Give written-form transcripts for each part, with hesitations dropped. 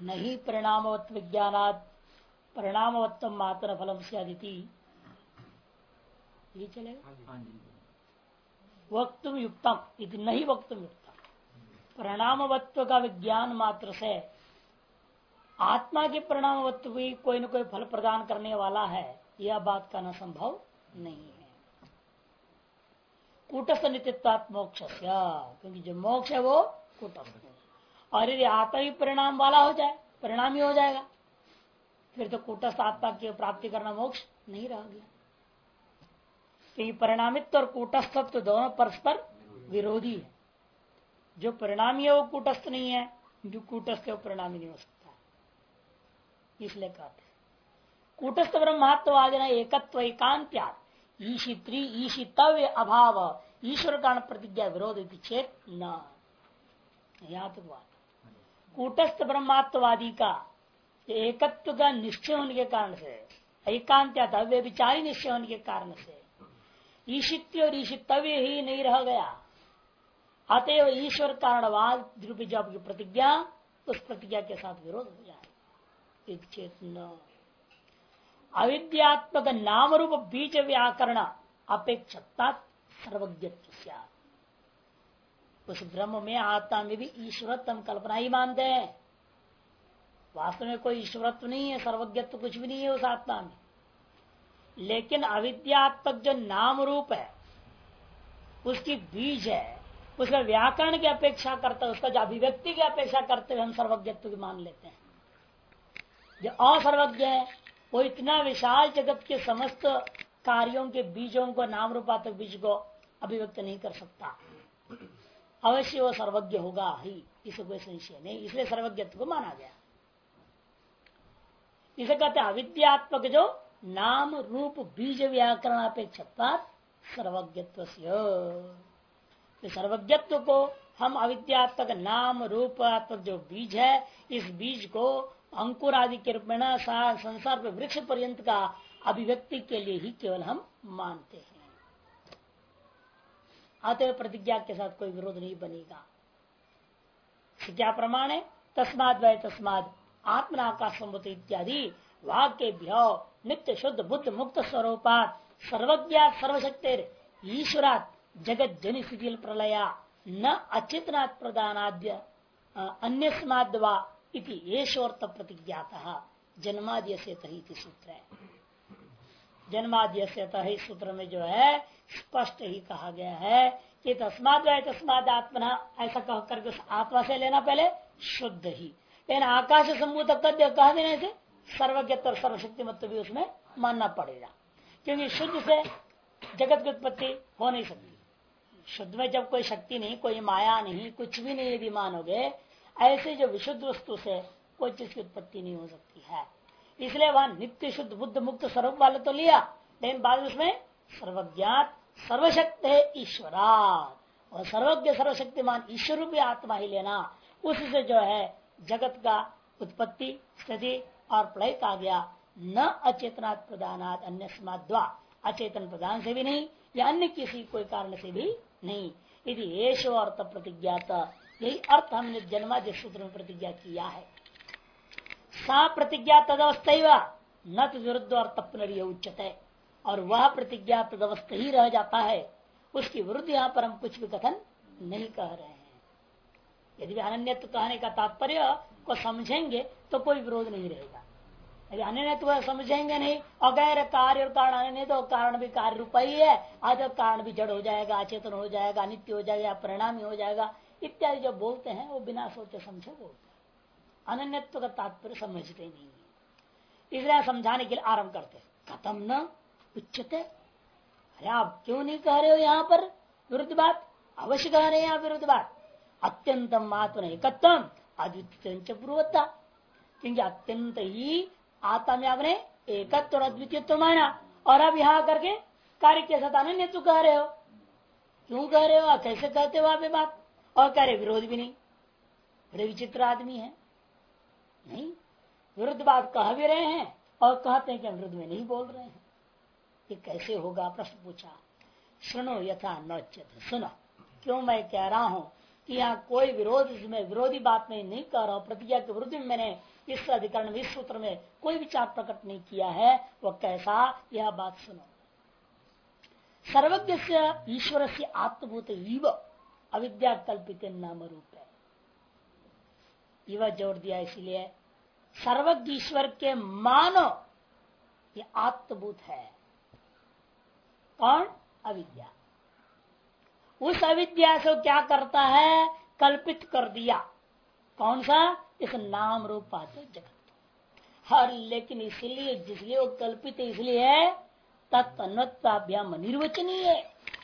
नहीं परिणामवत्व विज्ञानात् परिणामवत्व मात्र फलम से अदिति ये चलेगा। वक्तुम युक्तम इति नहीं वक्तुम युक्तम। परिणामवत्व का विज्ञान मात्र से आत्मा के परिणामवत्व भी कोई न कोई फल प्रदान करने वाला है, यह बात कहना संभव नहीं है। कूटस्थ नित्यत्वात् मोक्ष, क्योंकि जो मोक्ष है वो कूटस्थ है। और यदि आत्मा ही परिणाम वाला हो जाए, परिणाम ही हो जाएगा, फिर तो कूटस्थ आत्मा की प्राप्ति करना मोक्ष नहीं रह गया। क्योंकि परिणामित्व और कूटस्थत्व दोनों परस्पर विरोधी है। जो परिणामी है वो कूटस्थ नहीं है, जो कूटस्थ है वो परिणामी नहीं हो सकता है। इसलिए कहते हैं कूटस्थ ब्रह्मात्मवादिना एकत्व एकांत्यात् ईशित्री ईशितव्य अभाव ईश्वर कारण प्रतिज्ञा विरोध चेत न। यहाँ तक बात कूटस्थ ब्रह्मात्मवादी का एकत्व का निश्चय होने के कारण से, एकांत्यात् अव्यभिचारी निश्चय होने के कारण से ईशित्य और ईशितव्य ही नहीं रह गया। अतएव ईश्वर कारणवाद रूपी जो आपकी प्रतिज्ञा, उस प्रतिज्ञा के साथ विरोध हो जाए। चेतना अविद्यात्मक नाम रूप बीज व्याकरण अपेक्षता सर्वज्ञत्व, उस ब्रह्म में आत्मा में भी ईश्वरत्व कल्पना ही मानते हैं। वास्तव में कोई ईश्वरत्व नहीं है, सर्वज्ञत्व कुछ भी नहीं है उस आत्मा में। लेकिन अविद्यात्मक जो नाम रूप है, उसकी बीज है, उसका व्याकरण की अपेक्षा करते, उसका जो अभिव्यक्ति की अपेक्षा करते हुए हम सर्वज्ञत्व की मान लेते हैं। जो असर्वज्ञ है वो इतना विशाल जगत के समस्त कार्यों के बीजों को, नाम रूपात्मक बीज को अभिव्यक्त नहीं कर सकता। अवश्य वो सर्वज्ञ होगा ही, इसे कोई संशय नहीं। इसलिए सर्वज्ञत्व को माना गया। इसे कहते हैं अविद्यात्मक जो नाम रूप बीज व्याकरण अपेक्षा सर्वज्ञत्व। सर्वज्ञत्व को हम अविद्यात्मक नाम रूपात्मक जो बीज है, इस बीज को अंकुर आदि के रूप में संसार पे वृक्ष पर्यंत का अभिव्यक्ति के लिए ही केवल हम मानते हैं। अतः प्रतिज्ञा के साथ कोई विरोध नहीं बनेगा। क्या प्रमाण है? तस्माद वै तस्माद आत्मनाकाश संभूत इत्यादि वाक्य भ्यो नित्य शुद्ध बुद्ध मुक्त स्वरूपात सर्वज्ञात सर्वशक्तिर ईश्वरात जगत जनि स्थिति प्रलया न अचेतनात् प्रदानाद्य अन्यस्माद्वा इति येषोर्थ प्रतिज्ञातः जन्माद्य से तही सूत्र है। जन्माद्य से तही सूत्र में जो है स्पष्ट ही कहा गया है कि तस्माद वै तस्माद आत्मना, ऐसा कह करके उस आत्मा से लेना पहले शुद्ध ही, लेकिन आकाश संभूत कह देने से सर्वज्ञत्व और सर्वशक्ति मत भी उसमें मानना पड़ेगा। क्योंकि शुद्ध से जगत की उत्पत्ति हो नहीं सकती। शुद्ध में जब कोई शक्ति नहीं, कोई माया नहीं, कुछ भी नहीं यदि मानोगे, ऐसे जो विशुद्ध वस्तु से कोई चीज की उत्पत्ति नहीं हो सकती है। इसलिए वह नित्य शुद्ध बुद्ध मुक्त स्वरूप वाले तो लिया, लेकिन बाद उसमें सर्वज्ञात सर्वशक्त है ईश्वरात, और सर्वज्ञ सर्वशक्तिमान ईश्वर रूपी आत्मा ही लेना। उससे जो है जगत का उत्पत्ति स्थिति और प्रलय का गया। न अचेतनात् प्रदानात् अन्य स्माद्वा, अचेतन प्रदान से भी नहीं या अन्य किसी कोई कारण से भी नहीं। यदि येषु अर्थ प्रतिज्ञाता, यही अर्थ हमने जन्माद्य सूत्र में प्रतिज्ञा किया है। सा प्रतिज्ञा तदवस्था न विरुद्ध अर्थ पुनर्य उच्चते, और वह प्रतिज्ञा तदवस्था ही रह जाता है, उसकी विरुद्ध यहाँ पर हम कुछ भी कथन नहीं कह रहे हैं। यदि अनन्यत्व कहने का तात्पर्य को समझेंगे तो कोई विरोध नहीं रहेगा। यदि अनन्यत्व समझेंगे नहीं और गैर कार्य और कारण अनन्य, तो कारण भी कार्य रूप ही है, आज कारण भी जड़ हो जाएगा, अचेतन हो जाएगा, नित्य हो जाएगा, परिणामी हो जाएगा इत्यादि जो बोलते हैं वो बिना सोचे समझे बोलते हैं। अनन्यत्व का तात्पर्य समझते नहीं है। इसलिए समझाने के लिए आरंभ करते खत्म न उच्चते। अरे आप क्यों नहीं कह रहे हो यहाँ पर विरुद्ध बात? अवश्य कह रहे हैं यहाँ विरुद्ध बात। अत्यंतम आत्मा एकत्वम अद्वितीय पूर्वता, क्योंकि अत्यंत ही आत्मा में आपने एकत्व और अद्वितीयत्व माना, और अब यहाँ करके कार्य के साथ अनन्यत्व कह रहे हो। क्यों कह रहे हो? कैसे कहते हो आप ये बात? और कह रहे विरोध भी नहीं। बड़े विचित्र आदमी है। नहीं, विरुद्ध बात कह भी रहे हैं और कहते हैं कि विरुद्ध में नहीं बोल रहे हैं। ये कैसे होगा? प्रश्न पूछा। सुनो यथा नोच्यते, सुनो क्यों मैं कह रहा हूं कि यहाँ कोई विरोध, इसमें विरोधी बात में नहीं कह रहा हूं, प्रतिज्ञा के विरुद्ध में मैंने इस अधिकरण में, इस सूत्र में कोई विचार प्रकट नहीं किया है। वह कैसा, यह बात सुनो। सर्वज्ञ से ईश्वर से आत्मभूत इव अविद्या कल्पित नाम रूप है। यह जोड़ दिया इसलिए सर्वज्ञ ईश्वर के मानो ये आत्मभूत है। कौन? अविद्या। उस अविद्या से क्या करता है? कल्पित कर दिया। कौन सा? इस नाम रूप पाते जगत। हर लेकिन इसलिए, जिसलिए वो कल्पित है, इसलिए है तत्अन्वत्वाभ्याम निर्वचनीय।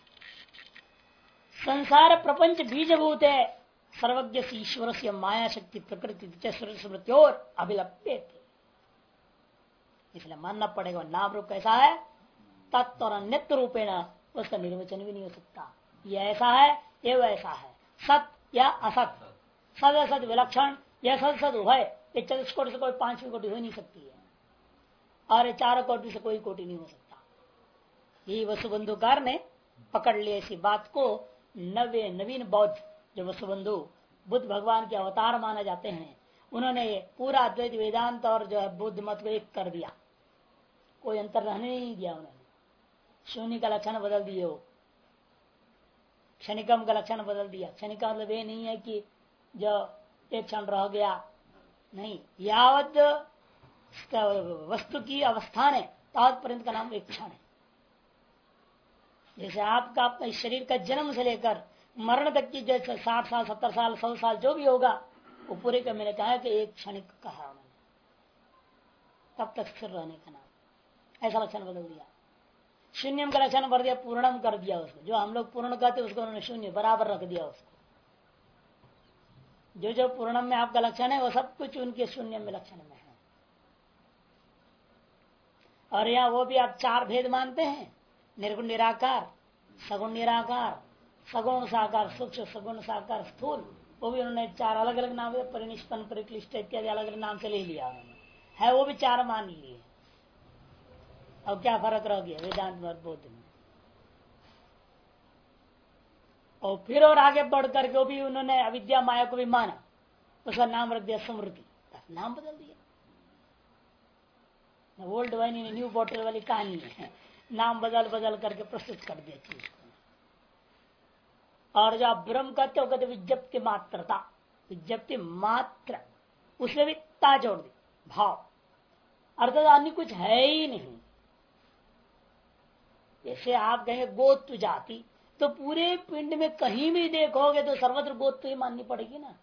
संसार प्रपंच बीजभूत है। सर्वज्ञ से ईश्वर से माया शक्ति प्रकृति स्मृत्योर अभिलप्य थे। इसलिए मानना पड़ेगा नाम रूप कैसा है, तत्व और अन्यत्व रूपेण उसका निर्वचन भी नहीं हो सकता। ये ऐसा है, ये वैसा है, सत या असत, सद असत विलक्षण या सद सद उभय। ये चतुष्कोटि से कोई पांचवी कोटि हो नहीं सकती है, और ये चारों कोटि से कोई कोटि नहीं हो सकता। यही वसुबंधुकार ने पकड़ लिया इसी बात को। नवीन बौद्ध जो वसुबंधु बुद्ध भगवान के अवतार माने जाते हैं, उन्होंने पूरा अद्वैत वेदांत और जो है बुद्ध मत को एक कर दिया। कोई अंतर रहने नहीं दिया। उन्होंने शून्य का लक्षण बदल दिए, वो क्षणिकम का लक्षण बदल दिया। क्षणिक का मतलब ये नहीं है कि जो एक क्षण रह गया, नहीं, यावत वस्तु की अवस्थान है तावत पर्यंत का नाम एक क्षण है। जैसे आपका अपने शरीर का जन्म से लेकर मरण तक की जैसे 60 साल 70 साल 100 साल जो भी होगा, वो पूरे का मैंने कहा कि एक क्षणिक कहा उन्होंने, तब तक स्थिर रहने का नाम। ऐसा लक्षण बदल दिया। शून्यम का लक्षण भर दिया, पूर्णम कर दिया उसको। जो हम लोग पूर्ण कहते उसको उन्होंने शून्य बराबर रख दिया उसको। जो जो पूर्णम में आपका लक्षण है वो सब कुछ उनके शून्य में लक्षण में है। और यहाँ वो भी आप चार भेद मानते हैं, निर्गुण निराकार, सगुण निराकार, सगुण साकार सूक्ष्म, सगुण साकार स्थूल। वो भी उन्होंने चार अलग अलग नाम, परिनिष्पन्न परिक्लिष्ट इत्यादि अलग अलग नाम से ले लिया उन्होंने, है वो भी चार मान लिए। अब क्या फर्क रह गया वेदांत और बौद्ध में? और फिर और आगे बढ़ करके वो भी उन्होंने अविद्या माया को भी माना, उसका नाम रख दिया स्मृति, नाम बदल दिया। Old wine in new bottle वाली कहानी है, नाम बदल बदल करके प्रस्तुत कर दिया चीज को। और जो आप ब्रह्म कहते हो, कहते विज्ञप्ति मात्रता, विज्ञप्ति मात्र, उसमें भी ता जोड़ दी, भाव, अर्थात अन्य कुछ है ही नहीं। जैसे आप कहेंगे गोत्व जाति, तो पूरे पिंड में कहीं भी देखोगे तो सर्वत्र गोत्व ही माननी पड़ेगी ना।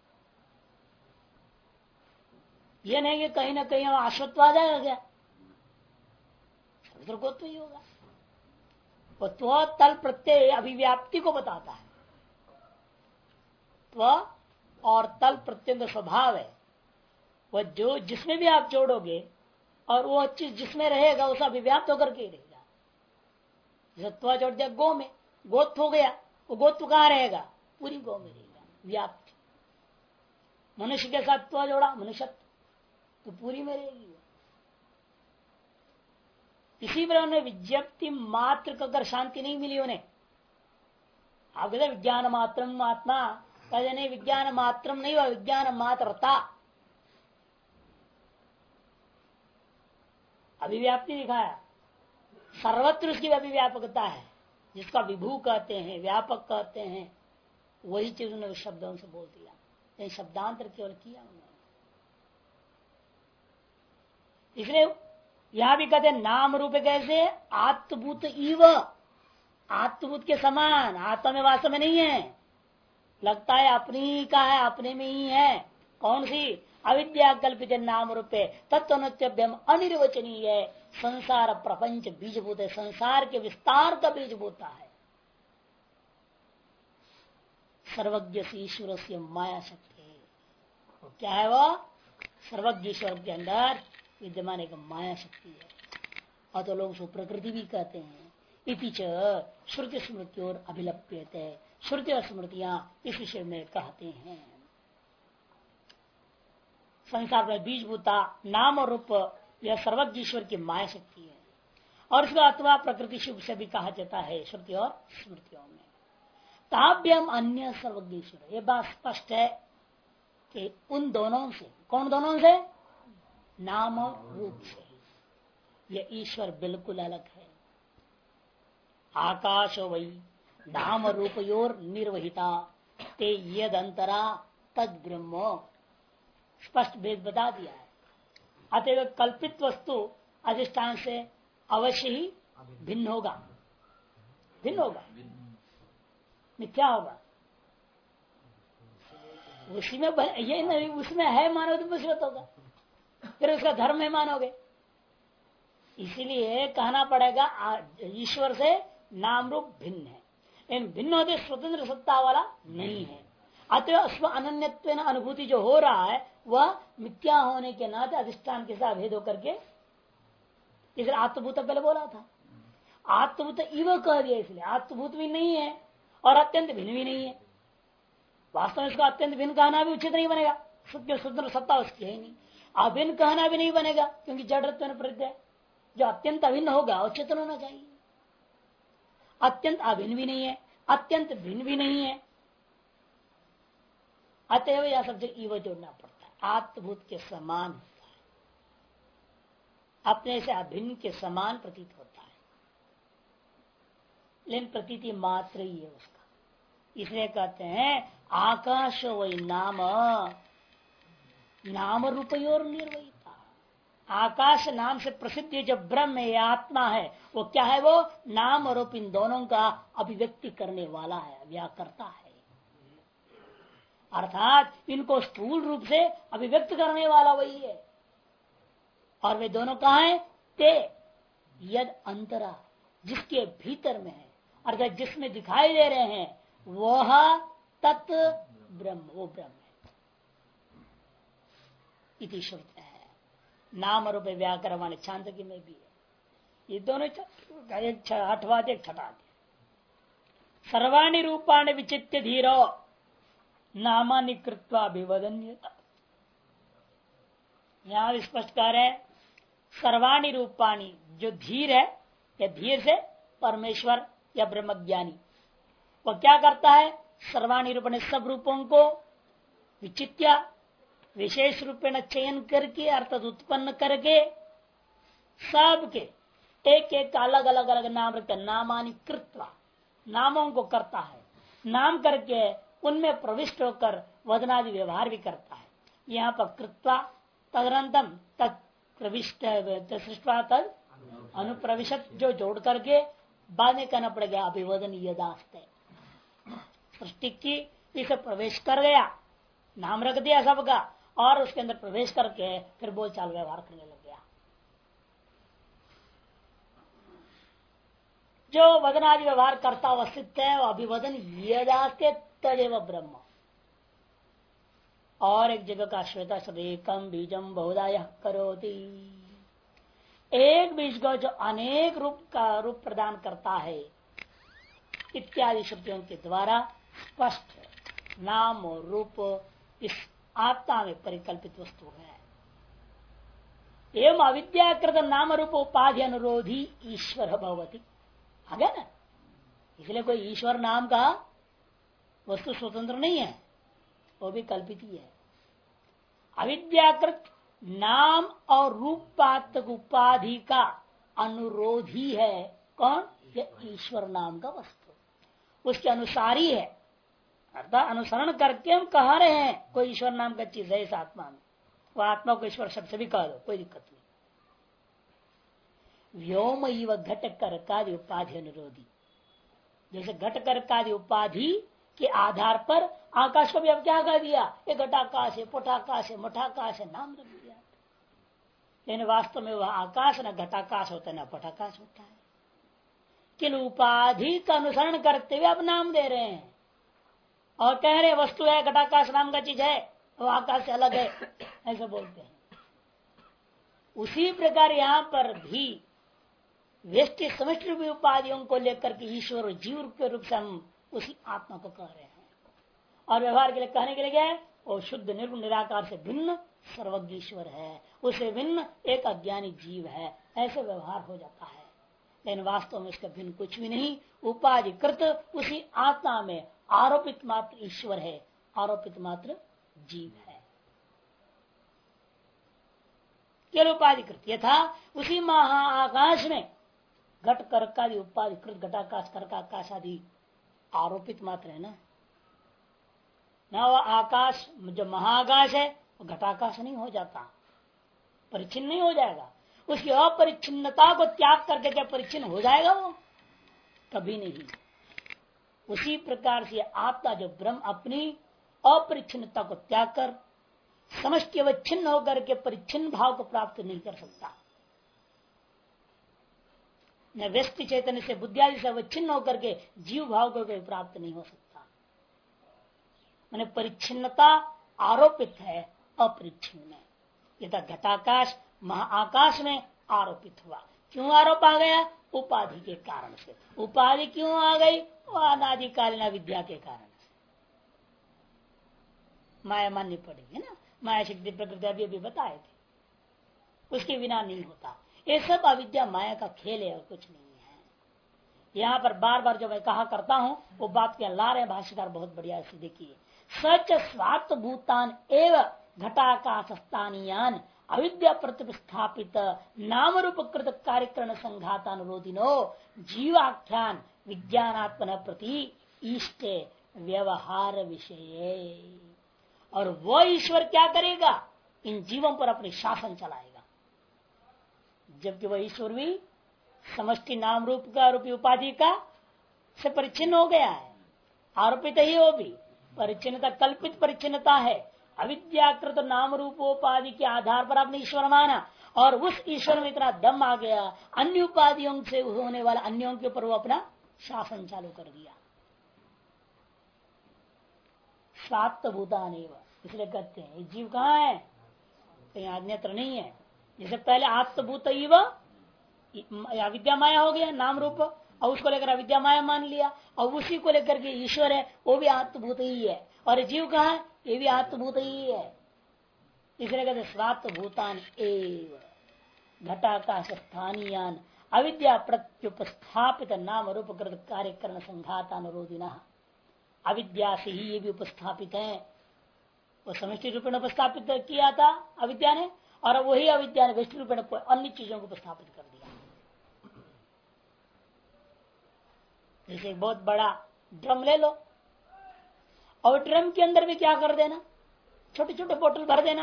ये नहीं कि कहीं ना कहीं आश्वत्व आ जाएगा क्या, सर्वत्र गोत्व ही होगा। वो त्व तल प्रत्यय अभिव्याप्ति को बताता है। त्व और तल प्रत्यय स्वभाव है, वह जो जिसमें भी आप जोड़ोगे और वो चीज जिसमें रहेगा उसे अभिव्याप्त होकर के रहेगा। जैसे त्व जोड़ दिया गो में, गोत्व हो गया, वो गोत्व कहाँ रहेगा? पूरी गो में रहेगा, व्याप्त। मनुष्य के साथ त्व जोड़ा, मनुष्यत्व, तो पूरी में रहेगी। इसी पर उन्हें विज्ञप्ति मात्र को अगर शांति नहीं मिली उन्हें, आप कहते विज्ञान मात्रम आत्मा, कहते नहीं, विज्ञान मात्रम नहीं हुआ, विज्ञान मात्रता। अभिव्याप्ति दिखाया, सर्वत्र उसकी अभिव्यापकता है। जिसका विभू कहते हैं, व्यापक कहते हैं, वही चीज उन्होंने शब्दों से बोल दिया, नहीं शब्दांतर केवल किया उन्होंने। इसलिए यहां भी कहते नाम रूप कैसे? आत्मभूत इव, आत्मभूत के समान, आत्मा में वास्तव में नहीं है, लगता है अपनी का है, अपने में ही है। कौन सी? अविद्या कल्पित नाम रूपे तत्वनुत्यभ्यम अनिर्वचनीय है। संसार प्रपंच बीजभूत है, संसार के विस्तार का बीजभूत है। सर्वज्ञ से ईश्वर से माया शक्ति, वो क्या है? वो सर्वज्ञ ईश्वर के अंदर विद्यमान एक माया शक्ति है। और तो लोग उसको प्रकृति भी कहते हैं। इति च श्रुति स्मृति और अभिलप्यते, श्रुति और स्मृतियां इस विषय में कहते हैं। संसार में बीजभूता नाम और रूप यह सर्वज्ञ ईश्वर की माया शक्ति है। और इसको अथवा प्रकृति शुभ से भी कहा जाता है श्रुति और स्मृतियों में। ताभ्यम अन्य सर्वज्ञ ईश्वर, यह बात स्पष्ट है कि उन दोनों से, कौन दोनों से? नाम और रूप से। ये ईश्वर बिल्कुल अलग है। आकाश वही नाम रूपयोर निर्वहिता ते यद अंतरा तद ब्रह्म। स्पष्ट भेद बता दिया है। अतएव कल्पित वस्तु अधिष्ठान से अवश्य ही भिन्न होगा, भिन्न होगा, मिथ्या होगा। उसी में ये नहीं, उसमें है मानो तो मुसीबत होगा, फिर उसका धर्म है मानोगे। इसीलिए कहना पड़ेगा ईश्वर से नाम रूप भिन्न है, इन भिन्न होते स्वतंत्र सत्ता वाला नहीं है। अतः स्व अनन्यत्व अनुभूति जो हो रहा है वह मिथ्या होने के नाते अधिष्ठान के साथ भेद होकर के, इसलिए आत्मभूत पहले बोला था, आत्मभूत इव कह दिया, इसलिए आत्मभूत भी नहीं है और अत्यंत भिन्न भी नहीं है। वास्तव में इसको अत्यंत भिन्न कहना भी उचित नहीं बनेगा, स्वतंत्र सत्ता उसकी है नहीं। अभिन्न कहना भी नहीं बनेगा क्योंकि जड़त्व प्रत्यय, जो अत्यंत अभिन्न होगा वो चेतन होना चाहिए। अत्यंत अभिन्न भी नहीं है, अत्यंत भिन्न भी नहीं है, अतएव यह सबसे इव जोड़ना पड़ता है। आत्मभूत के समान होता है, अपने से अभिन्न के समान प्रतीत होता है, लेकिन प्रतीति मात्र ही है उसका। इसलिए कहते हैं आकाश वही नाम नाम रूपयोर निर्वहिता। आकाश नाम से प्रसिद्ध जो ब्रह्म है, आत्मा है, वो क्या है? वो नाम और रूप इन दोनों का अभिव्यक्ति करने वाला है, व्याकर्ता है। अर्थात इनको स्थूल रूप से अभिव्यक्त करने वाला वही है। और वे दोनों कहाँ है? ते यद अंतरा, जिसके भीतर में है, अर्थात जिसमें दिखाई दे रहे हैं वह तत् ब्रह्म, वो ब्रह्म है। इति श्रुत है। नाम रूप व्याकरण वाले छांदोग्य में भी है। ये दोनों एक आठवां एक छठा। सर्वाणि रूपाणि विचित्य धीरो नामानि कृत्वा अभिवदन्यता। यहां स्पष्ट कह रहे हैं सर्वाणि रूपाणि, जो धीर है या धीर से परमेश्वर या ब्रह्मज्ञानी, वह क्या करता है? सर्वाणि रूपाणि, सब रूपों को विचित्य विशेष रूपेण चयन करके अर्थात उत्पन्न करके सबके एक एक अलग अलग अलग नाम रखते, नामानि कृत्वा, नामों को करता है, नाम करके उनमें प्रविष्ट होकर वदनादि व्यवहार भी करता है। यहाँ पर कृत्वा तदनंतम तत् प्रविष्ट सृष्टवा तद अनुप्रविशत, जो जोड़ करके बाद में कहना पड़ेगा अभिवदन यदास्ते, सृष्टि की इसे प्रवेश कर गया, नाम रख दिया सबका और उसके अंदर प्रवेश करके फिर बोलचाल व्यवहार करने लग गया। जो वदनादि व्यवहार करता अवस्थित है वह अभिवदन यदास्ते तदेव ब्रह्म। और एक जगह का श्वेता सदेकम बीजम बहुधा यह करोति, एक बीज को जो अनेक रूप का रूप प्रदान करता है इत्यादि शब्दों के द्वारा स्पष्ट नाम और रूप इस आत्मा में परिकल्पित वस्तु है। एवं अविद्याकृत नाम रूप उपाधि अनुरोधी ईश्वर भवति। आ गया ना? इसलिए कोई ईश्वर नाम का वस्तु स्वतंत्र नहीं है, वो भी कल्पित ही है। अविद्याकृत नाम और रूपात्मक उपाधि का अनुरोधी है कौन? ये ईश्वर नाम का वस्तु, उसके अनुसारी है। अर्थात अनुसरण करके हम कह रहे हैं कोई ईश्वर नाम का चीज है इस आत्मा में, वो आत्मा को ईश्वर शब्द से भी कह दो, कोई दिक्कत नहीं। व्योम इव घट कर्कादि उपाधि अनुरोधी, जैसे घट कर्कादि उपाधि के आधार पर आकाश को भी अब क्या कह दिया? ये घटाकाश है, पटाकाश है, मठाकाश है, नाम रख दिया। लेकिन वास्तव में वह आकाश न घटाकाश होता है न पटाकाश होता है, कि उपाधि का अनुसरण करते हुए अब नाम दे रहे हैं और कह रहे वस्तु है, घटाकाश नाम का चीज है, वो आकाश से अलग है, ऐसा बोलते हैं। उसी प्रकार यहाँ पर भी व्यष्टि समष्टि रूपी उपाधियों को लेकर के ईश्वर और जीव के रूप से हम उसी आत्मा को कह रहे हैं। और व्यवहार के लिए कहने के लिए क्या है? वो शुद्ध निर्गुण निराकार से भिन्न सर्वज्ञ ईश्वर है, उससे भिन्न एक अज्ञानी जीव है, ऐसे व्यवहार हो जाता है। लेकिन वास्तव में इसका भिन्न कुछ भी नहीं, उपाधिकृत उसी आत्मा में आरोपित मात्र ईश्वर है, आरोपित मात्र जीव है। केवल उपाधिकृत यथा उसी महाआकाश में घट कर्कादि उपाधिकृत घटाकाश कर्काकाश आदि आरोपित मात्र है ना वह आकाश जो महाआकाश है वो घटाकाश नहीं हो जाता, परिच्छिन्न नहीं हो जाएगा। उसकी अपरिच्छिन्नता को त्याग करके क्या परिच्छिन्न हो जाएगा? वो कभी नहीं। उसी प्रकार से आत्मा जो ब्रह्म अपनी अपरिच्छिन्नता को त्याग कर समष्टि अवच्छिन्न होकर के परिच्छिन्न भाव को प्राप्त नहीं कर सकता। न व्यष्टि चैतन्य से बुद्धि आदि से अवच्छिन्न होकर के जीव भाव को प्राप्त नहीं हो सकता। मैंने परिच्छिन्नता आरोपित है अपरिच्छिन्न में, यथा घटाकाश महाआकाश में आरोपित हुआ। क्यों आरोप आ गया? उपाधि के कारण से। उपाधि क्यों आ गई? वो अनादिकालीन विद्या के कारण से माया माननी पड़ेगी ना। माया शक्ति प्रकृति अभी बताए थे, उसके बिना नहीं होता। ये सब अविद्या माया का खेल है और कुछ नहीं है। यहाँ पर बार बार जो मैं कहा करता हूँ वो बात क्या ला रहे हैं भाष्यकार बहुत बढ़िया से देखिए। सच स्वार्थ भूतान एवं घटाकाश स्थानीयान अविद्या प्रतिष्ठापित नाम रूप कृत कार्यकरण संघातानुरोधिनो जीवाख्यान विज्ञानात्मन प्रति इष्टे व्यवहार विषय। और वो ईश्वर क्या करेगा? इन जीवों पर अपने शासन चलाएगा। जबकि वह ईश्वर भी समष्टि नाम रूप का रूपी उपाधि का से परिच्छिन्न हो गया है, आरोपित ही वो भी परिच्छिन्नता कल्पित परिच्छिन्नता है। अविद्याकृत नाम रूपोपाधि के आधार पर आपने ईश्वर माना और उस ईश्वर में इतना दम आ गया, अन्य उपाधियों से होने वाला अन्यों के ऊपर वो अपना शासन चालू कर दिया। सात भूतान इसलिए कहते हैं जीव कहाँ है? कहीं अन्यत्र नहीं है। जैसे पहले आत्मभूत अविद्या माया हो गया नाम रूप, और उसको लेकर अविद्या माया मान लिया, और उसी को लेकर के ईश्वर है वो भी आत्मभूत ही है। और जीव कहाँ है? ये भी आत्मभूत ही है। इसलिए कहते स्वात्म भूतान एव घटाकाश स्थानीयान अविद्या प्रत्युपस्थापित नाम रूप कृत कार्यकरण संघातानुरोधिना। अविद्या से ही ये भी उपस्थापित है। वो समष्टि रूप में उपस्थापित किया था अविद्या ने, और वही अविद्या ने व्यष्टि रूप में अन्य चीजों को उपस्थापित कर दिया। जैसे एक बहुत बड़ा ड्रम ले लो और ड्रम के अंदर भी क्या कर देना, छोटे छोटे बोतल भर देना,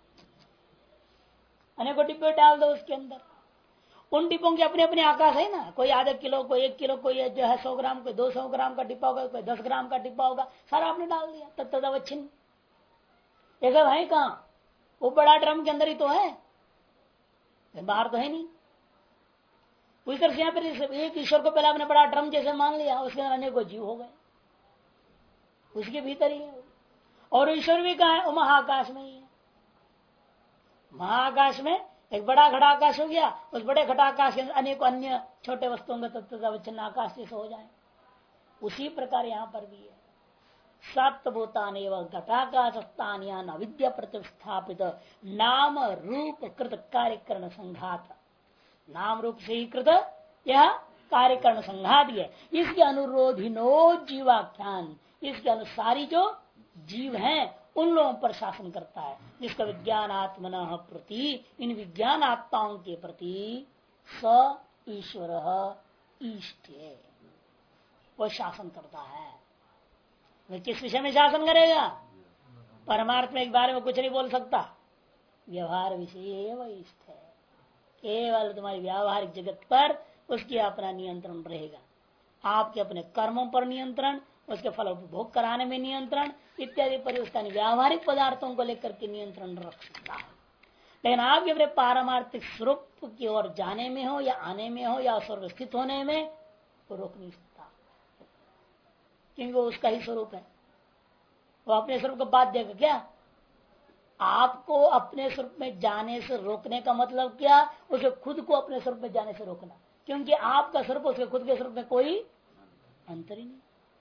अनेकों डिब्बे डाल दो उसके अंदर। उन डिब्बों के अपने अपने आकाश है ना, कोई आधा किलो, कोई 1 किलो, कोई जो है 100 ग्राम, कोई 200 ग्राम का डिब्बा होगा, कोई 10 ग्राम का डिब्बा होगा, सारा आपने डाल दिया। तब अवच्छिन्न ये सब है कहाँ? वो बड़ा ड्रम के अंदर ही तो है, बाहर तो है नहीं। उस तरह से यहाँ पर एक ईश्वर को पहले आपने बड़ा ड्रम जैसे मान लिया, उसके अंदर अनेकों जीव हो गए, उसके भीतर ही है। और ईश्वर भी कहा है? वो महाआकाश में ही है। महाआकाश में एक बड़ा घटाकाश हो गया, उस बड़े घटाकाश के अंदर अनेक अन्य छोटे वस्तुओं का तत्वचिन्न आकाश जैसे हो जाए। उसी प्रकार यहाँ पर भी है। सप्तभूतान एवं घटाकाश स्थानियान अविद्या प्रतिष्ठापित नाम रूप कृत कार्यकरण संघात। नाम रूप से ही कृत यह कार्यकरण संघात है। इसके अनुरोधिनो जीवाख्यान, इसके अनुसारी जो जीव हैं उन लोगों पर शासन करता है, जिसका विज्ञानात्मन प्रति, इन विज्ञान आत्माओं के प्रति स ईश्वर ईष्ट वो शासन करता है। वह किस विषय में शासन करेगा? परमार्थ में के बारे में कुछ नहीं बोल सकता, व्यवहार विषय वह इष्ट है। केवल तुम्हारी व्यावहारिक जगत पर उसकी अपना नियंत्रण रहेगा। आपके अपने कर्मों पर नियंत्रण, उसके फल उपभोग कराने में नियंत्रण इत्यादि पर उसका व्यावहारिक पदार्थों को लेकर के नियंत्रण रख सकता है। लेकिन आप अपने पारमार्थिक स्वरूप की ओर जाने में हो या आने में हो या स्वर्वस्थित होने में वो रोक नहीं सकता, क्योंकि वो उसका ही स्वरूप है। वो अपने स्वरूप को बात देगा क्या? आपको अपने स्वरूप में जाने से रोकने का मतलब क्या? उसे खुद को अपने स्वरूप में जाने से रोकना, क्योंकि आपका स्वरूप उसके खुद के स्वरूप में कोई अंतर ही नहीं।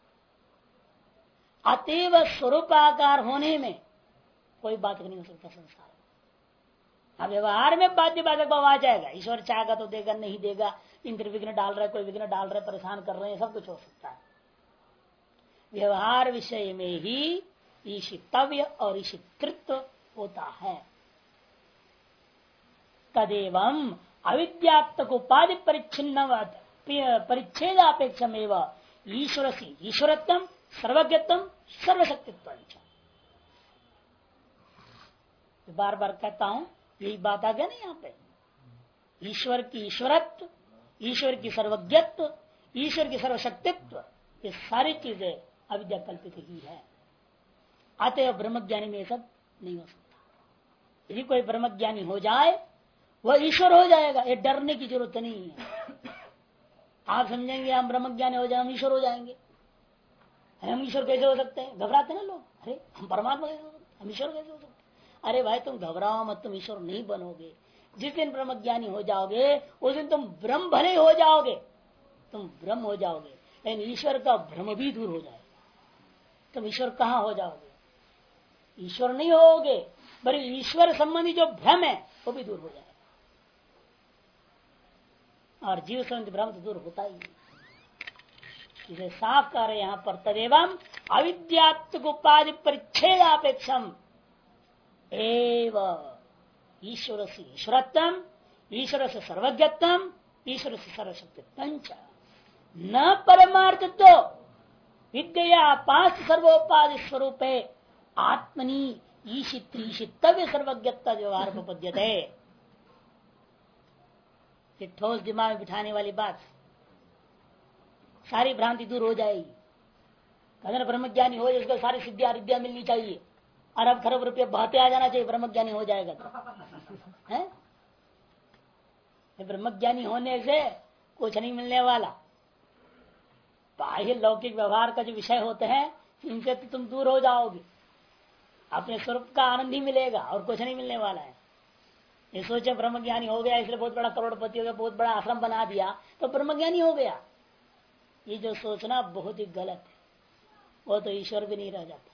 अतएव स्वरूपाकार होने में कोई बाधक नहीं हो सकता संसार में। अब व्यवहार में बाध्य बाधक भाव आ जाएगा। ईश्वर चाहेगा तो देगा, नहीं देगा, इंद्र विघ्न डाल रहा है, कोई विघ्न डाल रहा है, परेशान कर रहे हैं, सब कुछ हो सकता है। व्यवहार विषय में ही ईशितव्य और ईशितृत्व होता है। तदेवं अविद्यात्मक उपाधि परिच्छिन्न परिच्छेदापेक्षम एवं ईश्वर से ईश्वरत्म सर्वज्ञत्म सर्वशक्तित्व। बार बार कहता हूं, यही बात आ गया ना यहाँ पे। ईश्वर की ईश्वरत्व, ईश्वर की सर्वज्ञत्व, ईश्वर की सर्वशक्तित्व, ये सारी चीजें अविद्या कल्पित ही है। अतएव ब्रह्मज्ञानी में सब नहीं हो सकता। यदि कोई ब्रह्मज्ञानी हो जाए वह ईश्वर हो जाएगा, ये डरने की जरूरत नहीं है। आप समझेंगे हम ब्रह्मज्ञानी हो जाए हम ईश्वर हो जाएंगे। हम ईश्वर कैसे हो सकते हैं? घबराते ना लोग, अरे हम परमात्मा कैसे हो सकते, हम ईश्वर कैसे हो सकते? अरे भाई तुम घबराओ मत, तुम ईश्वर नहीं बनोगे। जिस दिन ब्रह्मज्ञानी हो जाओगे उस दिन तुम ब्रह्म भले हो जाओगे, तुम ब्रह्म हो जाओगे, लेकिन ईश्वर का भ्रम भी दूर हो जाएगा। तुम ईश्वर कहाँ हो जाओगे? ईश्वर नहीं होगे, बल्कि ईश्वर संबंधी जो भ्रम है वो भी दूर हो जाएगा। और जीव संबंधी भ्रम तो दूर होता ही है। इसे साफ कर रहे यहाँ पर तदेवं अविद्यात्मक उपाधि परिच्छेदापेक्षम एव ईश्वर से ईश्वरत्म, ईश्वर से सर्वज्ञत्म, ईश्वर से सर्वशक्तित्वं न परमार्थत्व विद्या पांच सर्वोपाधि स्वरूप आत्मनि ईशित्रिशितव्य सर्वज्ञता व्यवहार उपपद्यते। ये ठोस दिमाग में बिठाने वाली बात, सारी भ्रांति दूर हो जाएगी। अगर ब्रह्मज्ञानी हो उसको सारी सिद्धियां रिद्धियां मिलनी चाहिए, अरब खरब रुपये बहते आ जाना चाहिए ब्रह्मज्ञानी हो जाएगा तो है। ब्रह्मज्ञानी होने से कुछ नहीं मिलने वाला। बाह्य लौकिक व्यवहार का जो विषय होते हैं इनसे तो तुम दूर हो जाओगे, अपने स्वरूप का आनंद ही मिलेगा और कुछ नहीं मिलने वाला है। ये सोचे ब्रह्मज्ञानी हो गया इसलिए बहुत बड़ा करोड़पति हो गया, बहुत बड़ा आश्रम बना दिया तो ब्रह्मज्ञानी हो गया, ये जो सोचना बहुत ही गलत है। वो तो ईश्वर भी नहीं रह जाता,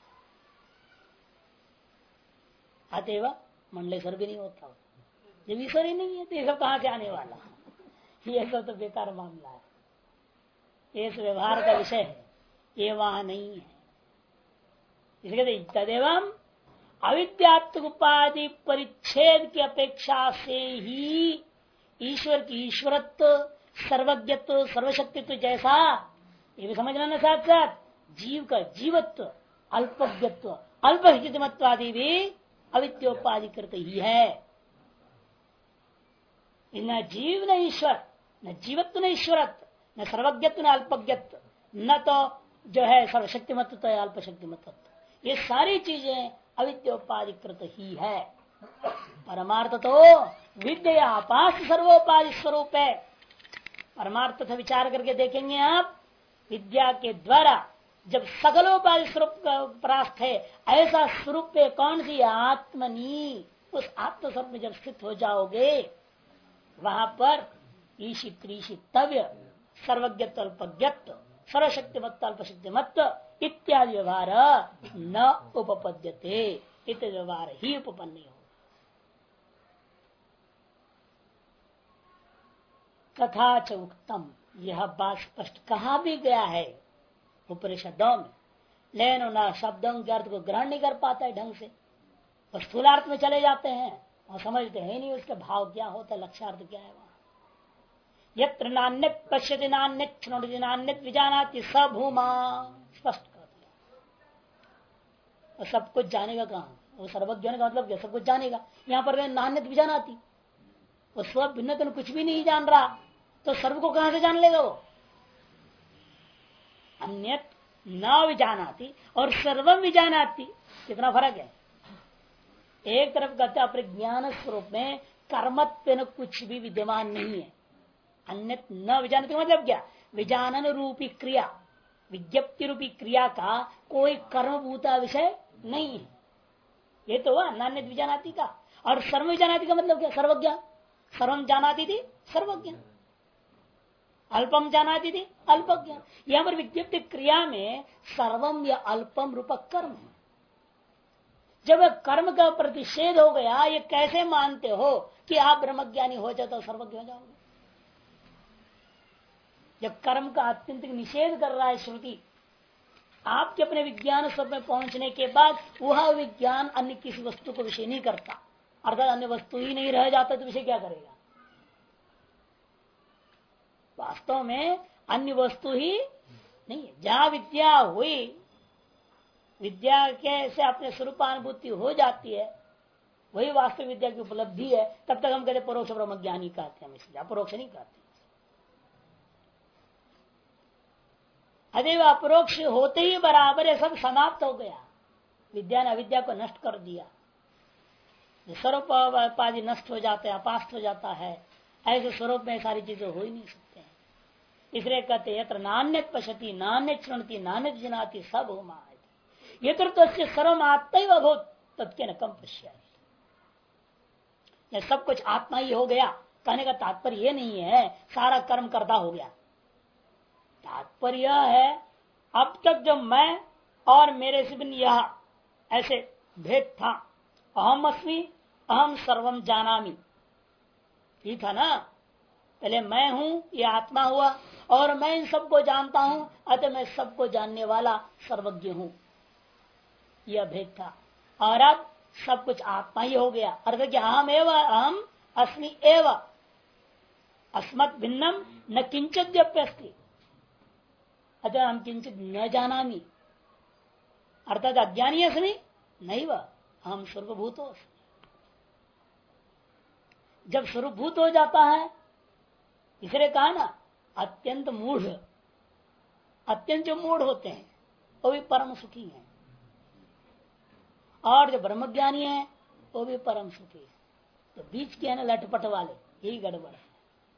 अतएव मंडलेश्वर भी नहीं होता। जब ईश्वर ही नहीं है तो ये सब कहां से आने वाला? ये सब तो बेकार मामला है, ये व्यवहार का विषय है, ये वहां नहीं है। इसलिए तदेवं अविद्यात्मक उपाधि परिच्छेद की अपेक्षा से ही ईश्वर की ईश्वरत्व, सर्वज्ञत्व, सर्वशक्तित्व जैसा ये भी समझना ना, साथ साथ जीव का जीवत्व, अल्पज्ञत्व, अल्पहितमत्वादि भी अविद्योपाधि करते ही है। न जीव न ईश्वर, न जीवत्व न ईश्वरत्व, न सर्वज्ञत्व न अल्पज्ञत्व, न तो जो है सर्वशक्तिमत्व तो अल्पशक्तिमत्व, ये सारी चीजें अविद्योपाधि कृत ही है। परमार्थ तो विद्या पास सर्वोपाधि स्वरूप है। परमार्थ से विचार करके देखेंगे आप, विद्या के द्वारा जब सकलोपाधि स्वरूप परास्त है, ऐसा स्वरूप पे कौन सी आत्मनी, उस आत्म स्वरूप में जब स्थित हो जाओगे वहां पर ईशित्रिशितव्य सर्वज्ञत्व, अल्पज्ञत्व, सर्वशक्तिमत्व, अल्पशक्तिमत्व इत्यादि व्यवहार न उपपद्यते, इत व्यवहार ही उपपन्न हो। तथा च उक्तम, यह बात स्पष्ट कहा भी गया है उपनिषदों में, लेकिन न शब्दों के अर्थ को ग्रहण नहीं कर पाता है ढंग से, और स्थूलार्थ में चले जाते हैं और समझते हैं नहीं उसका भाव क्या होता है, लक्ष्यार्थ क्या है। वहां यत्र नान्यत पश्यति नान्यत शृणोति नान्यत विजानाति स भूमा, स्पष्ट कर दिया। और सब कुछ जानेगा कहाँ? वो सर्वज्ञ का मतलब क्या? सब कुछ जानेगा। यहाँ पर नान्यत विजानाति, वो स्व भिन्न तो कुछ भी नहीं जान रहा, तो सर्व को कहां से जान लेगा वो? अन्यत न विजानाति और सर्वम विजानाति, कितना फर्क है। एक तरफ कहते अपने ज्ञान स्वरूप में कर्मत्व न कुछ भी विद्यमान नहीं है। अन्यत न विजानति मतलब क्या? विजानन रूपी क्रिया, विज्ञप्ति रूपी क्रिया का कोई कर्मभूता विषय नहीं है। ये तो हुआ नान्यत विजानाति का। और सर्व विजानाति का मतलब क्या? सर्वज्ञ। सर्वम जानाति थी सर्वज्ञ, अल्पम जानाति थी अल्पज्ञ। यहां पर विज्ञप्ति क्रिया में सर्वम या अल्पम रूप कर्म है। जब कर्म का प्रतिषेध हो गया, ये कैसे मानते हो कि आप ब्रह्मज्ञानी हो जाओ तो सर्वज्ञ हो जाओगे? जब कर्म का अत्यंतिक निषेध कर रहा है श्रुति, आपके अपने विज्ञान स्वरूप में पहुंचने के बाद वह विज्ञान अन्य किसी वस्तु को विषय नहीं करता, अर्थात अन्य वस्तु ही नहीं रह जाता तो विषय क्या करेगा? वास्तव में अन्य वस्तु ही नहीं है। जहां विद्या हुई, विद्या के से अपने स्वरूपानुभूति हो जाती है, वही वास्तविक विद्या की उपलब्धि है। तब तक हम कहते परोक्ष ब्रह्म ज्ञानी कहते हैं, इसलिए अपरोक्ष नहीं कहते। अतएव अपरोक्ष होते ही बराबर है, सब समाप्त हो गया। विद्या ने अविद्या को नष्ट कर दिया। स्वरूप उपाधि नष्ट हो जाता है, अपास्त हो जाता है, ऐसे स्वरूप में सारी चीजें हो ही नहीं सकते हैं। इसलिए कहते यत्र नान्यत पश्यति नान्यत श्रृणति नान्यत जनाति सब हो मायति यत्र तस्य सर्वम आत्मैव भूत तत्के न कम पश्यामि। सब कुछ आत्मा ही हो गया कहने का तात्पर्य ये नहीं है सारा कर्म करता हो गया। तात्पर्य है अब तक जो मैं और मेरे से बिन यह ऐसे भेद था, अहम अस्मि अहम सर्वम जानामि, ठीक है ना। पहले मैं हूं, ये आत्मा हुआ, और मैं इन सबको जानता हूं, अतः मैं सबको जानने वाला सर्वज्ञ हूं, यह भेद था। और अब सब कुछ आत्मा ही हो गया। अर्थ क्या अहम एवं अहम अस्मि एवं अस्मत् भिन्नम न किंचित व्यप्यस्ति, अतः हम किंचित न जानामि, अर्थात अज्ञानी अस्मि नहीं वह हम सर्वभूतो अस्मि। जब स्वरूपभूत हो जाता है, इसलिए कहा ना अत्यंत मूढ़, अत्यंत जो मूढ़ होते हैं वो भी परम सुखी हैं, और जो ब्रह्मज्ञानी है वो भी परम सुखी है। तो बीच के है ना लटपट वाले, यही गड़बड़ है।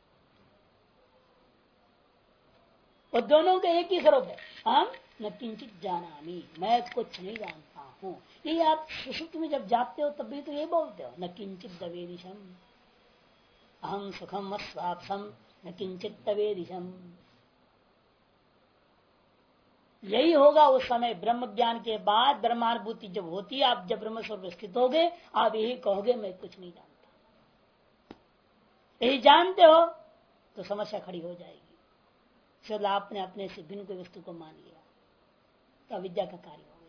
वो दोनों का एक ही स्वरूप है, हम न किंचित जानामि, मैं कुछ नहीं जानता हूं। ये आप सुषुप्त में जब जाते हो तब भी तो ये बोलते हो न किंचित दवेदिशम अहम सुखम अस्वाप्सम न किंचित तवेदिशम। यही होगा उस समय ब्रह्म ज्ञान के बाद ब्रह्मानुभूति जब होती है, आप जब ब्रह्म स्वरूप स्थित होगे आप यही कहोगे मैं कुछ नहीं जानता। यही जानते हो तो समस्या खड़ी हो जाएगी। शायद आपने अपने से भिन्न कोई वस्तु को मान लिया तो अविद्या का कार्य हो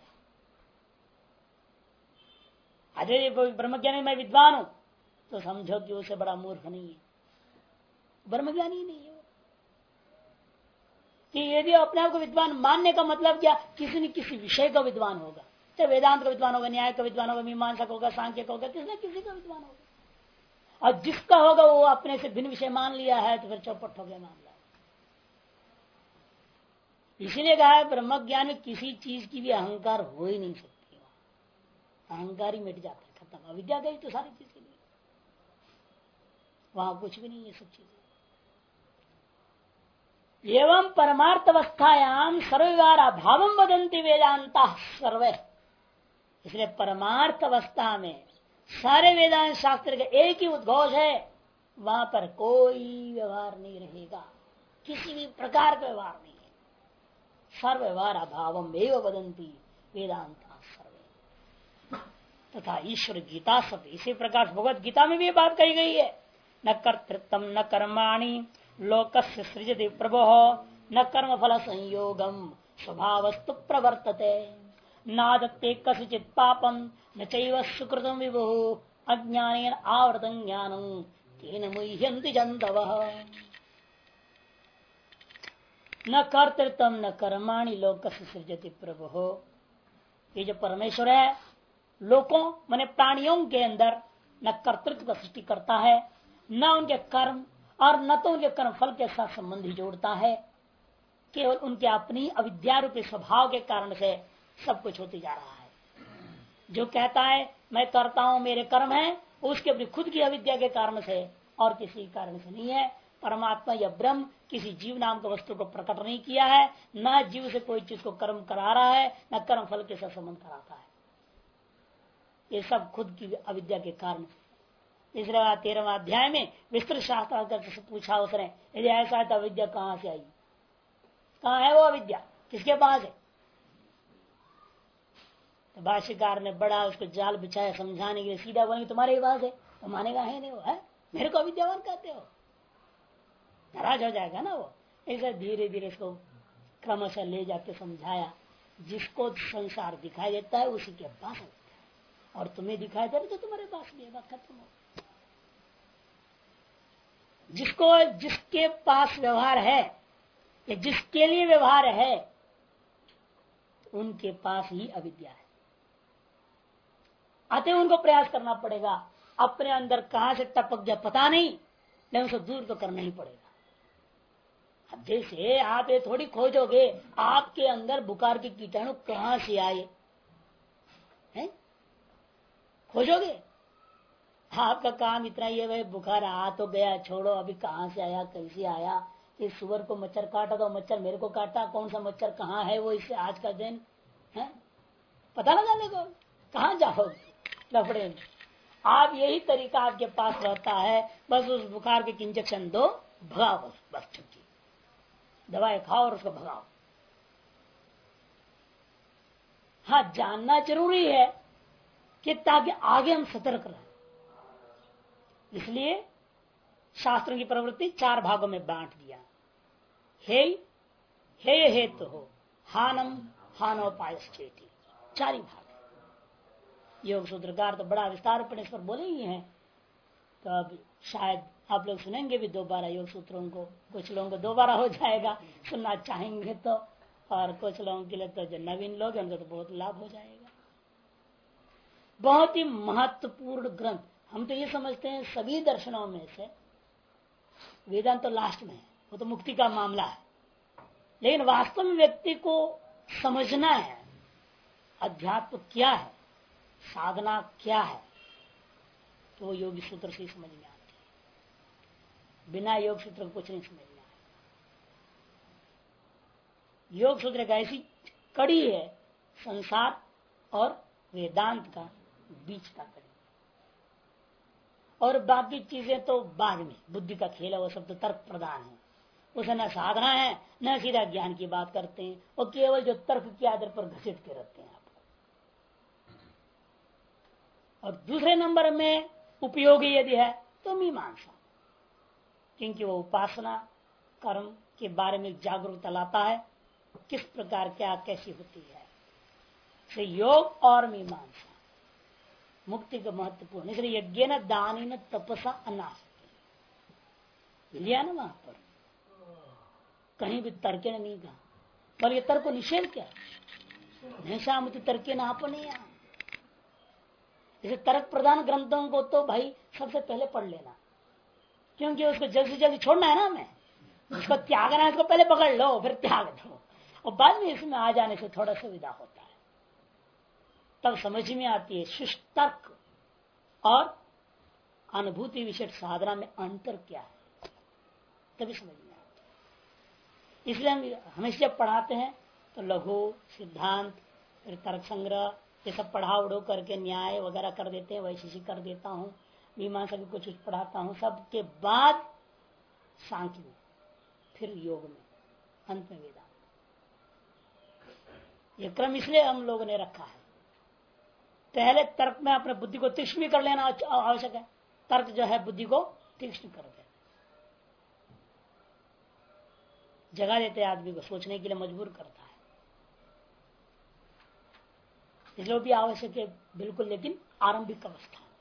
गया। अरे ब्रह्मज्ञानी मैं विद्वान हूं तो समझो कि उसे बड़ा मूर्ख नहीं है, ब्रह्मज्ञानी नहीं है। कि यदि अपने आप को विद्वान मानने का मतलब क्या, किसी न किसी विषय का विद्वान होगा, चाहे वेदांत का विद्वान होगा, न्याय का विद्वान होगा, मीमांसा का होगा, सांख्य का होगा, किसी न किसी का विद्वान होगा। और जिसका होगा वो अपने से भिन्न विषय मान लिया है तो फिर चौपट हो गया मामला। इसीलिए कहा है ब्रह्म ज्ञान में किसी चीज की भी अहंकार हो ही नहीं सकती, अहंकार ही मिट जाता है, खत्म। अविद्या गई तो सारी चीज के लिए वहां कुछ भी नहीं है, सब चीजें। एवं परमार्थ अवस्थायाम सर्वव्यवहार अभाव वदंती वेदांता सर्वे। इसलिए परमार्थ अवस्था में सारे वेदांत शास्त्र का एक ही उद्घोष है, वहां पर कोई व्यवहार नहीं रहेगा, किसी भी प्रकार का व्यवहार नहीं है। सर्वव्यवहार अभावम एवं वदंती वेदांता सर्वे। तथा ईश्वर गीता सब इसी प्रकार भगवत गीता में भी ये बात कही गई है, न कर्तृत्वम न कर्माणि लोकस्य सृजति प्रभो न कर्म फल संयोगम स्वभावस्तु प्रवर्तते नादत्ते कसिचित् पापम न चैव सुकृतम विभु अज्ञानेन आवृतं ज्ञानं तेन मुह्यन्ति जन्तवः। न कर्तृत्वम न कर्माणि लोकस्य सृजति प्रभो। ये जो परमेश्वर है लोकों माने प्राणियों के अंदर न कर्तृत्व का सृष्टि करता है, न उनके कर्म, और न तो उनके कर्म फल के साथ संबंध ही जोड़ता है। केवल उनके अपनी अविद्या रूपी स्वभाव के कारण से सब कुछ होते जा रहा है। जो कहता है मैं करता हूं मेरे कर्म है, उसके अपनी खुद की अविद्या के कारण से और किसी कारण से नहीं है। परमात्मा या ब्रह्म किसी जीव नाम का वस्तु को प्रकट नहीं किया है, न जीव से कोई चीज को कर्म करा रहा है, न कर्म फल के साथ संबंध कराता है। ये सब खुद की अविद्या के कारण। तीसरा 13वां अध्याय में विस्तृत शास्त्र पूछा उसने, यदि ऐसा है तो अविद्या कहां से आई, कहां है वो अविद्या, किसके पास है। तो भाष्यकार ने बड़ा उसको जाल बिछाया समझाने के लिए, सीधा बोलेंगे तुम्हारे ही पास है, तो मानेगा है नहीं वो है, मेरे को अविद्यावान कहते हो, नाराज हो जाएगा ना वो। ऐसे धीरे धीरे इसको क्रमशः ले जाके समझाया, जिसको संसार दिखाई देता है उसी के पास है। और तुम्हें दिखाई दे रहा तो तुम्हारे पास भी है, बात खत्म हो। जिसके पास व्यवहार है या जिसके लिए व्यवहार है उनके पास ही अविद्या है। अतः उनको प्रयास करना पड़ेगा। अपने अंदर कहां से टपक गया पता नहीं, लेकिन उसे दूर तो करना ही पड़ेगा। अब जैसे आप ये थोड़ी खोजोगे आपके अंदर बुखार के कीटाणु कहां से आए हैं, खोजोगे? आपका काम इतना ही है, भाई बुखार आ तो गया, छोड़ो अभी कहां से आया कैसे आया। इस सुअर को मच्छर काटा तो मच्छर मेरे को काटा, कौन सा मच्छर कहाँ है वो इससे आज का दिन है पता लगाने को कहाँ जाओगे लफड़े में। आप यही तरीका आपके पास रहता है, बस उस बुखार के इंजेक्शन दो, भगाओ, बस छुट्टी, दवाई खाओ और उसको भगाओ। हाँ, जानना जरूरी है कि ताकि आगे हम सतर्क रहें। इसलिए शास्त्रों की प्रवृत्ति 4 भागों में बांट दिया। हे हेतु हो, हानम हानोपायश्चेति, 4 ही भाग है। योग सूत्रकार तो बड़ा विस्तार पर इस पर बोले ही हैं, तो अब शायद आप लोग सुनेंगे भी दोबारा योग सूत्रों को। कुछ लोगों को दोबारा हो जाएगा, सुनना चाहेंगे तो, और कुछ लोगों के लिए तो जो नवीन लोग हैं उनको तो बहुत लाभ हो जाएगा। बहुत ही महत्वपूर्ण ग्रंथ। हम तो ये समझते हैं सभी दर्शनों में से वेदांत तो लास्ट में है, वो तो मुक्ति का मामला है, लेकिन वास्तव में व्यक्ति को समझना है अध्यात्म क्या है, साधना क्या है, तो वो योगी सूत्र से ही समझ में आती है। बिना योग सूत्र को कुछ नहीं समझ में आएगा। योग सूत्र एक ऐसी कड़ी है संसार और वेदांत का बीच का कड़ी, और बाकी चीजें तो बाद में बुद्धि का खेल है, वो सब तो तर्क प्रधान है। उसे न साधना है न सीधा ज्ञान की बात करते हैं, वो केवल जो तर्क के आधार पर घसीट के रखते हैं आपको। और दूसरे नंबर में उपयोगी यदि है तो मीमांसा, क्योंकि वो उपासना कर्म के बारे में जागरूकता लाता है, किस प्रकार क्या कैसी होती है। से योग और मीमांसा मुक्ति का महत्वपूर्ण, इसलिए यज्ञ न दानी न तपसा अनासक्ति लिया ना वहां पर, कहीं भी तर्क ने नहीं कहा, बल्कि तर्क को निषेध क्या, निशामति तर्क न अपने। जैसे तर्क प्रधान ग्रंथों को तो भाई सबसे पहले पढ़ लेना, क्योंकि उसको जल्द से जल्द छोड़ना है ना, हमें उसको त्यागना है, उसको पहले पकड़ लो फिर त्याग दो, और बाद में इसमें आ जाने से थोड़ा सुविधा होता है। तब समझ में आती है शिष्ट तर्क और अनुभूति विशेष साधना में अंतर क्या है, तभी समझ में आती है। इसलिए हम हमेशा जब पढ़ाते हैं तो लघु सिद्धांत फिर तर्क संग्रह ये सब पढ़ा उड़ो करके न्याय वगैरह कर देते हैं, वैशिष्ट कर देता हूँ, मीमांसा भी कुछ पढ़ाता हूँ, सबके बाद सांख्य में, फिर योग में, अंत में वेदांत। ये क्रम इसलिए हम लोगों ने रखा है। पहले तर्क में अपने बुद्धि को तीक्ष्ण भी कर लेना आवश्यक है। तर्क जो है बुद्धि को तीक्ष्ण कर दे, जगा देते आदमी को, सोचने के लिए मजबूर करता है, इसलिए भी आवश्यक है बिल्कुल, लेकिन आरंभिक अवस्था में।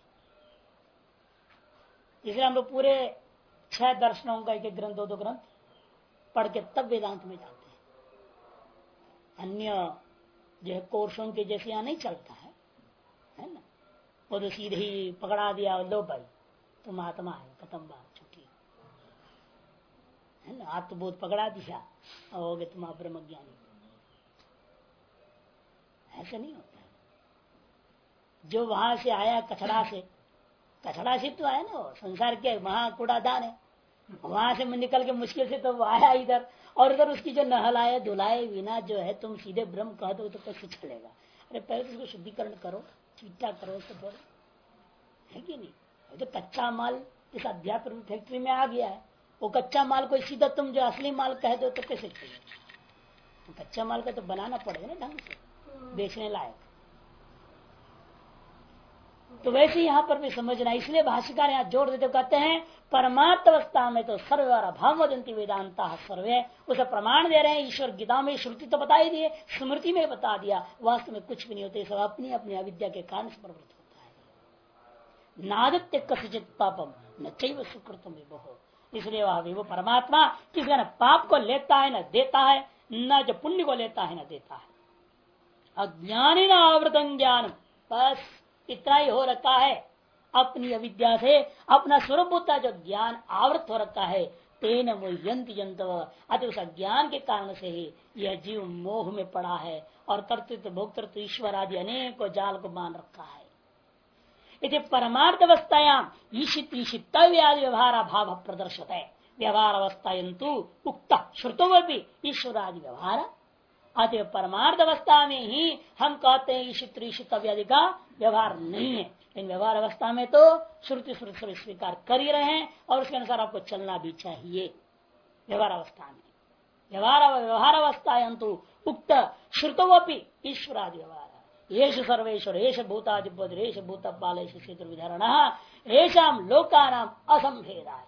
इसलिए हम लोग पूरे 6 दर्शनों का एक ग्रंथ 2 ग्रंथ पढ़ के तब वेदांत में जाते हैं। अन्य जो है कोर्सों के जैसे यहाँ नहीं चलता है ना, वो तो सीधे ही पकड़ा दिया, लो भाई तुम आत्मा है, खत्म बात, छुट्टी है ना, आत्मबोध पकड़ा दिया और हो गए तुम ब्रह्म ज्ञानी। ऐसा नहीं होता है। जो वहां से आया कचड़ा से तो आया ना, वो संसार के वहां कूड़ादान है, वहां से निकल के मुश्किल से तो वो आया इधर, और इधर उसकी जो नहलाए धुलाए बिना जो है तुम सीधे ब्रह्म कह दो तो कैसे चलेगा। अरे पहले तो उसको शुद्धिकरण करो, चिट्टा करो, सब करो, है कि नहीं। तो कच्चा माल इस अध्यात्म फैक्ट्री में आ गया है, वो कच्चा माल को सीधा तुम जो असली माल कह दो तो कैसे चलेगा। कच्चा माल का तो बनाना पड़ेगा ना ढंग से, बेचने लायक। तो वैसे यहाँ पर भी समझना, इसलिए भाष्यकार यहाँ जोड़ देते कहते हैं परमात्म अवस्था में तो सर्व और अभाव वदंती वेदांता सर्वे, उसे प्रमाण दे रहे हैं। ईश्वर गीता में श्रुति तो बता ही दिए, स्मृति में बता दिया, वास्तव में कुछ भी नहीं होते, सब अपनी अपनी अविद्या के कारण से प्रवृत्त होते। नादत्य कसिचित पापम न चैव सुकृतम विभो। इसलिए वह विभो परमात्मा किसी न पाप को लेता है न देता है, न जो पुण्य को लेता है न देता है। अज्ञानी न आवृतम ज्ञान, बस इतना ही हो रखा है। अपनी अविद्या से अपना स्वरूप जो ज्ञान आवृत हो रखा है, तेन वो यंत अति उस अज्ञान के कारण से ही यह जीव मोह में पड़ा है और कर्तृत्व भोक्तृत्व ईश्वर आदि अनेक जाल को मान रखा है। इति परमार्थ अवस्थायाम ईशित ईशितव्यादि व्यवहार भाव प्रदर्शित है। व्यवहार अवस्थायंतु उक्त श्रुतो भी ईश्वर आदि व्यवहार, अतः परमार्थ अवस्था में ही हम कहते हैं ईशित ईशितव्यादि का व्यवहार नहीं है। इन व्यवहार अवस्था में तो श्रुति श्रुति स्वीकार कर ही रहे हैं और उसके अनुसार आपको चलना भी चाहिए। व्यवहार अवस्था में व्यवहार अवस्थायंतु उक्त श्रुतोपि ईश्वरादि व्यवहार येष सर्वेश्वर येष भूतादिपद येष भूत पालेश क्षेत्र विधारण येषाम लोकानाम असंभेदाय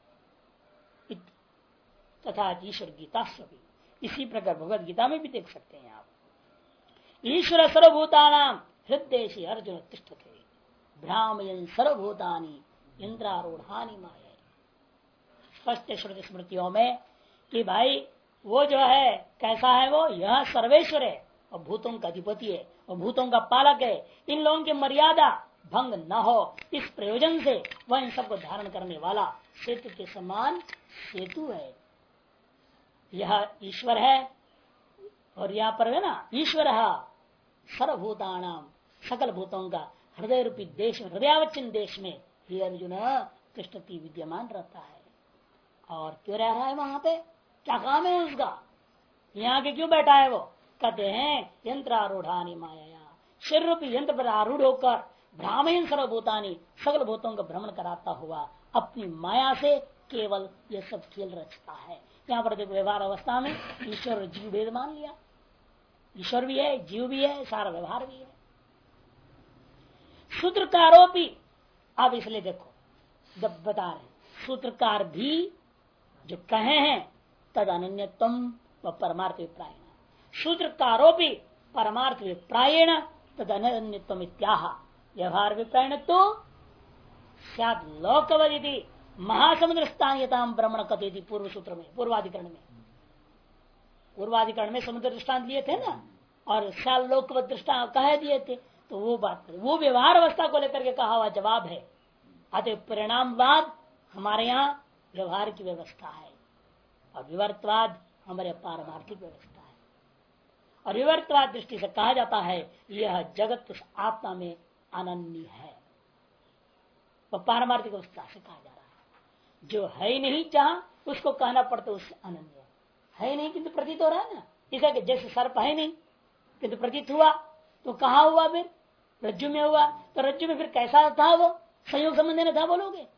तथा ईश्वर गीता सभी। इसी प्रकार भगवद गीता में भी देख सकते हैं आप, ईश्वर सर्वभूतानाम हृदय अर्जुन तिष्ठते भ्रामयन सर्वभूतानि इंद्रारूढ़ानि माया। स्पष्ट श्रुति स्मृतियों में कि भाई वो जो है कैसा है, वो यह सर्वेश्वर है और भूतों का अधिपति है और भूतों का पालक है। इन लोगों की मर्यादा भंग न हो, इस प्रयोजन से वह इन सबको धारण करने वाला सेतु के समान सेतु है। यह ईश्वर है और यहाँ पर है ना, ईश्वर सर्वभूतानाम सकल भूतों का हृदय रूपी देश में, हृदयावच्छिन्न देश में ही अर्जुन तिष्ठति विद्यमान रहता है। और क्यों रह रहा है वहां पे, क्या काम है उसका, यहाँ के क्यों बैठा है वो? कहते हैं यंत्र आरूढ़ानी माया, शरीर रूपी यंत्र पर आरूढ़ होकर भ्रामयन सर्वभूतानी सकल भूतों का भ्रमण कराता हुआ अपनी माया से केवल ये सब खेल रचता है। यहाँ पर देखो व्यवहार अवस्था में ईश्वर जीव भेद मान लिया, ईश्वर भी है जीव भी है सारा व्यवहार भी है। सूत्रकारों भी, अब इसलिए देखो जब बता रहे सूत्रकार भी जो कहे हैं तद अनन्यत्वम व परमार्थ विप्रायण, सूत्रकारों भी परमार्थ विप्रायण तद अनन्यत्वम इत्याह। व्यवहार विप्रायण तो शायद लोकवदिति महासमुद्र स्थानीयता भ्रमण कथेति पूर्व सूत्र में, पूर्वाधिकरण में समुद्र दृष्टांत लिए थे ना, और शाल लोकवत दृष्टांत कह दिए थे। तो वो बात करें, वो व्यवहार अवस्था को लेकर के कहा हुआ जवाब है। अतः परिणामवाद हमारे यहाँ व्यवहार की व्यवस्था है और विवर्तवाद हमारे पारमार्थिक व्यवस्था है। और विवर्तवाद दृष्टि से कहा जाता है यह जगत उस आत्मा में अनन्य है, वह पारमार्थिक अवस्था से कहा जा रहा है। जो है ही नहीं जहां उसको कहना पड़ता उससे अनन्य है नहीं, किंतु प्रतीत हो रहा है ना। इसे कि जैसे सर्प है नहीं किंतु प्रतीत हुआ, तो कहाँ हुआ फिर? रज्जु में हुआ। तो रज्जु में फिर कैसा था वो? संयोग संबंध न था बोलोगे?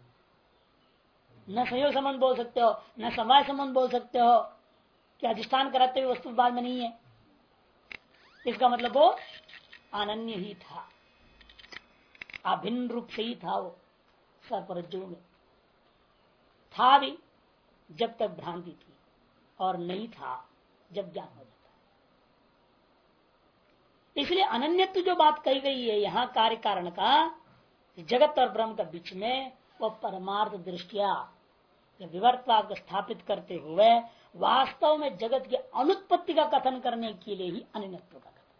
न संयोग संबंध बोल सकते हो, न समय संबंध बोल सकते हो कि अधिष्ठान कराते हुए वस्तु बाद में नहीं है। इसका मतलब वो अनन्य ही था, अभिन्न रूप से ही था वो सर्प रज्जु में। था भी जब तक भ्रांति थी और नहीं था जब ज्ञान हो जाता। इसलिए अनन्यत्व जो बात कही गई है यहाँ कार्य कारण का, जगत और ब्रह्म के बीच में, वह परमार्थ दृष्टिया विवर्तवाद को स्थापित करते हुए वास्तव में जगत की अनुत्पत्ति का कथन करने के लिए ही अनन्यत्व का कथन।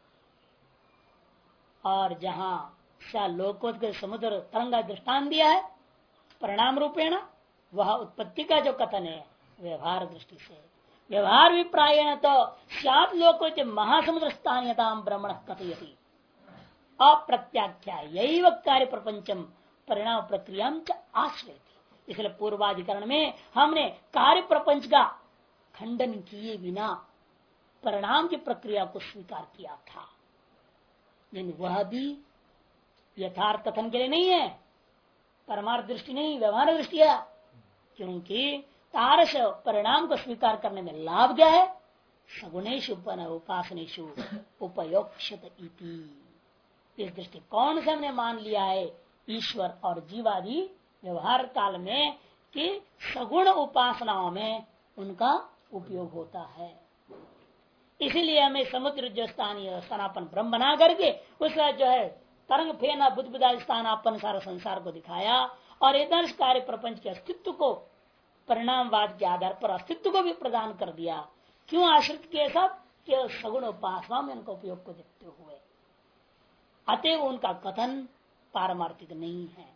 और जहां लोकोत्तर समुद्र तरंगा दृष्टान दिया है परिणाम रूपेण, वह उत्पत्ति का जो कथन है व्यवहार दृष्टि से, व्यवहार विप्रायण तो सात लोकों महासमुद्र स्थानीयता भ्रमण कथयति अप्रत्याख्या यही कार्य प्रपंचम परिणाम प्रक्रिया आश्रय। इसलिए पूर्वाधिकरण में हमने कार्य प्रपंच का खंडन किए बिना परिणाम की प्रक्रिया को स्वीकार किया था, लेकिन वह भी यथार्थ कथन के लिए नहीं है, परमार्थ दृष्टि नहीं, व्यवहार दृष्टि है। क्योंकि तारस परिणाम को स्वीकार करने में लाभ क्या है? सगुणेशु उपासनेशु उपयोक्षत इति। इस दृष्टिकोण से हमने मान लिया है ईश्वर और जीवादि व्यवहार काल में कि सगुण उपासनाओं में उनका उपयोग होता है। इसीलिए हमें समुद्र जो स्थानीय सनातन ब्रह्म बना करके उसका जो है तरंग फेना बुद्ध बुद्धाधिष्ठान आपन सारा संसार को दिखाया और इधर कार्य प्रपंच के अस्तित्व को परिणामवाद के आधार पर अस्तित्व को भी प्रदान कर दिया। क्यों आश्रित किए सब? केवल सगुण उपासना में उनका उपयोग को देखते हुए। अतएव उनका कथन पारमार्थिक नहीं है।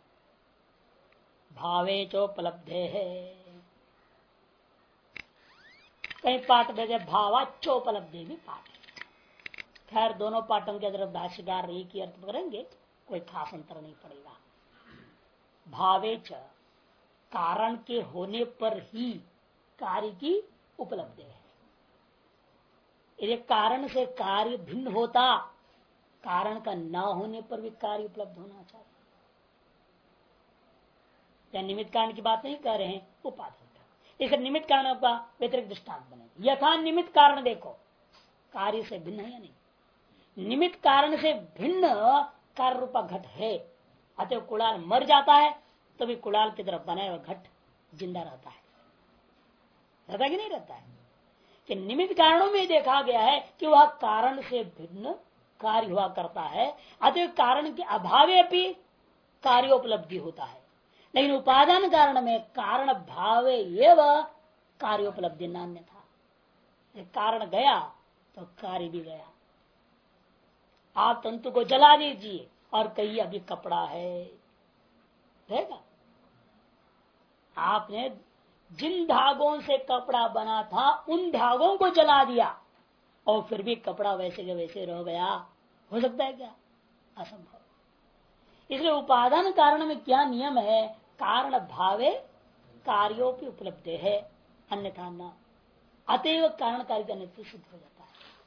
भावे चोपलब्धे है, कई पाठ भेजे भावाचोपलब्धि भी पाठ है। खैर दोनों पाठों के तरफ भाष्यकार एक ही अर्थ करेंगे, कोई खास अंतर नहीं पड़ेगा। भावे च कारण के होने पर ही कार्य की उपलब्धि है। यदि कारण से कार्य भिन्न होता, कारण का न होने पर भी कार्य उपलब्ध होना चाहिए। या निमित्त कारण की बात नहीं कर रहे हैं, उपादान का। इस निमित्त कारण का व्यतिरिक्त दृष्टांत बने। यथा निमित्त कारण देखो, कार्य से भिन्न है या नहीं? निमित्त कारण से भिन्न कार्य रूपा घट है। अतः कुड़ाल मर जाता है तो भी कुड़ाल की तरफ बनाया हुआ घट जिंदा रहता है। रहता कि नहीं रहता है? कि निमित्त कारणों में देखा गया है कि वह कारण से भिन्न कार्य हुआ करता है। अतः कारण के अभावे भी कार्योपलब्धि होता है। लेकिन उपादान कारण में कारण भावे एवं कार्योपलब्धि नान्य था। कारण गया तो कार्य भी गया। आप तंतु को जला दीजिए और कहिए अभी कपड़ा है, रहेगा? आपने जिन धागों से कपड़ा बना था उन धागों को जला दिया और फिर भी कपड़ा वैसे के वैसे रह गया, हो सकता है क्या? असंभव। इसलिए उपादान कारण में क्या नियम है? कारण भावे कार्योपि उपलब्ध है, अन्यथा न। अतएव कारण कार्य का नित्य सिद्ध हो जाता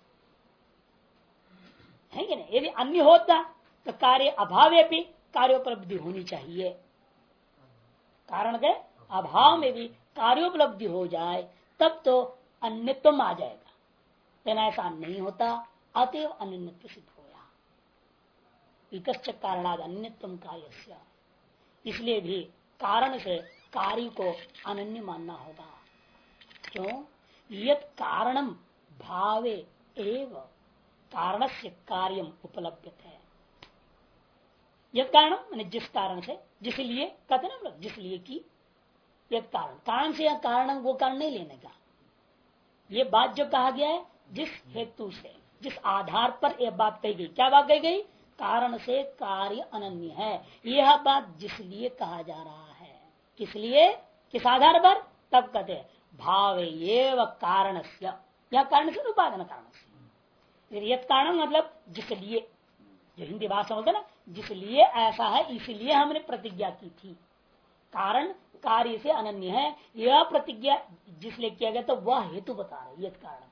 है कि नहीं? यदि अन्य होता तो कार्य अभावे भी कार्योपलब्धि होनी चाहिए। कारण के अभाव में भी कार्योपलब्धि हो जाए तब तो अन्यत्व आ जाएगा, लेकिन ऐसा नहीं होता। अतएव अन्यत्व सिद्ध होया। विकश्च कारणाद अन्यत्व कार्यस्य। इसलिए भी कारण से कार्य को अनन्य मानना होगा। क्यों? यत् कारणम भावे एव कारणस्य कार्यम उपलब्धते है। यत् कारणम माने जिस कारण से, जिसलिए कहते ना, जिसलिए कि यत् कारण, कारण से या कारण वो कारण नहीं लेने का। ये बात जो कहा गया है जिस हेतु से, जिस आधार पर यह बात कही गई। क्या बात कही गई? कारण से कार्य अनन्य है। यह बात जिसलिए कहा जा रहा है। किसलिए? किस आधार पर? तब कहते हैं भाव एव कारणस्य, यह कारण से उपादान कारण से। यत् कारण मतलब जिसलिए, जो हिंदी भाषा बोलते ना, जिसलिए ऐसा है इसलिए हमने प्रतिज्ञा की थी। कारण कार्य से अनन्य है, यह प्रतिज्ञा जिसलिए किया गया तो वह हेतु बता रहे। यत् कारण